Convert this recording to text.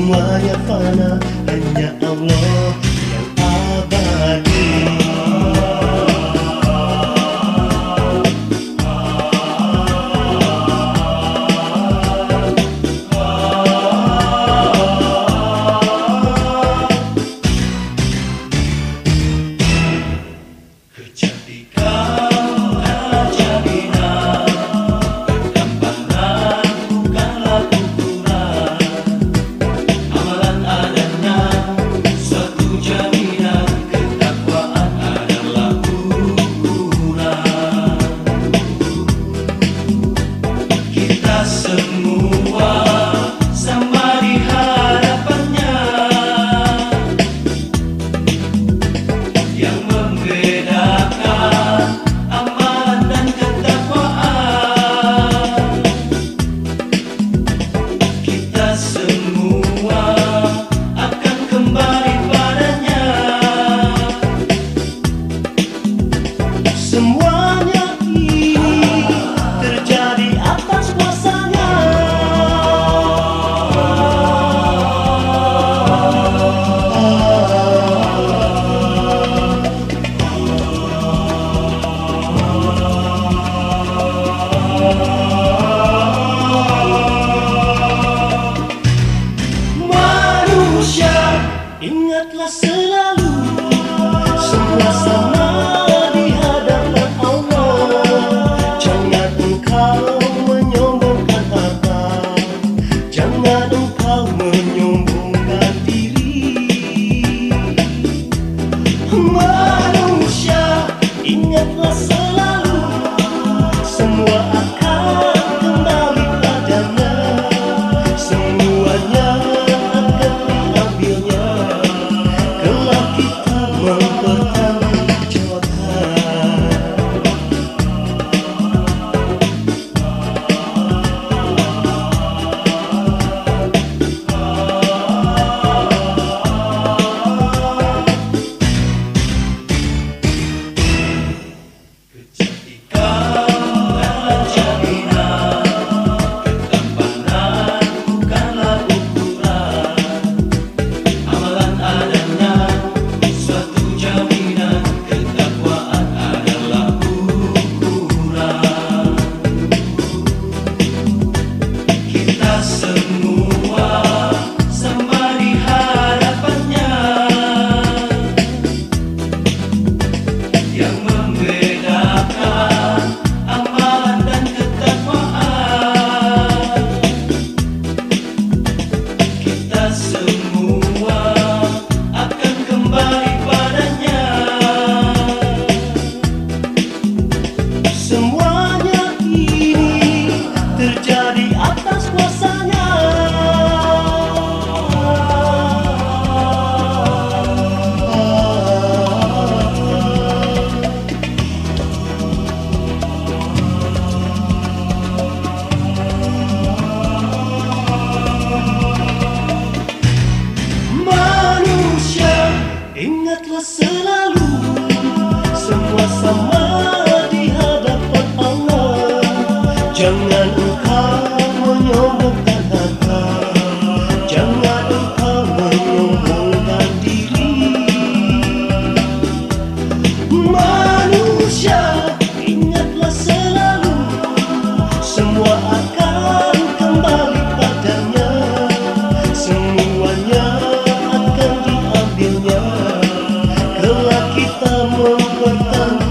semuanya fana, hanya Allah yang abadi. Semua sama di hadapannya, yang membedakan amalan dan ketakwaan. Kita semua akan kembali padanya. Semuanya ini terjadi atas kuasa-Nya. Manusia, ingatlah selalu semua sama di hadapan Allah. Jangan engkau menyombongkan harta, jangan engkau menyombongkan diri. Manusia, ingatlah selalu semua akan kembali padanya. Semuanya akan diambilnya, kelak kita mempertanggungjawabkan. Semua sama di hadapannya, yang membedakan amalan dan ketakwaan. Kita semua akan kembali padanya. Semuanya ini terjadi atas kuasa-Nya. Manusia, ingatlah selalu semua sama di hadapan Allah. Jangan engkau menyombongkan harta, jangan engkau menyombongkan diri. Manusia, ingatlah selalu semua akan kembali padanya. Semuanya akan diambilnya, kelak kita mempertanggungjawabkan.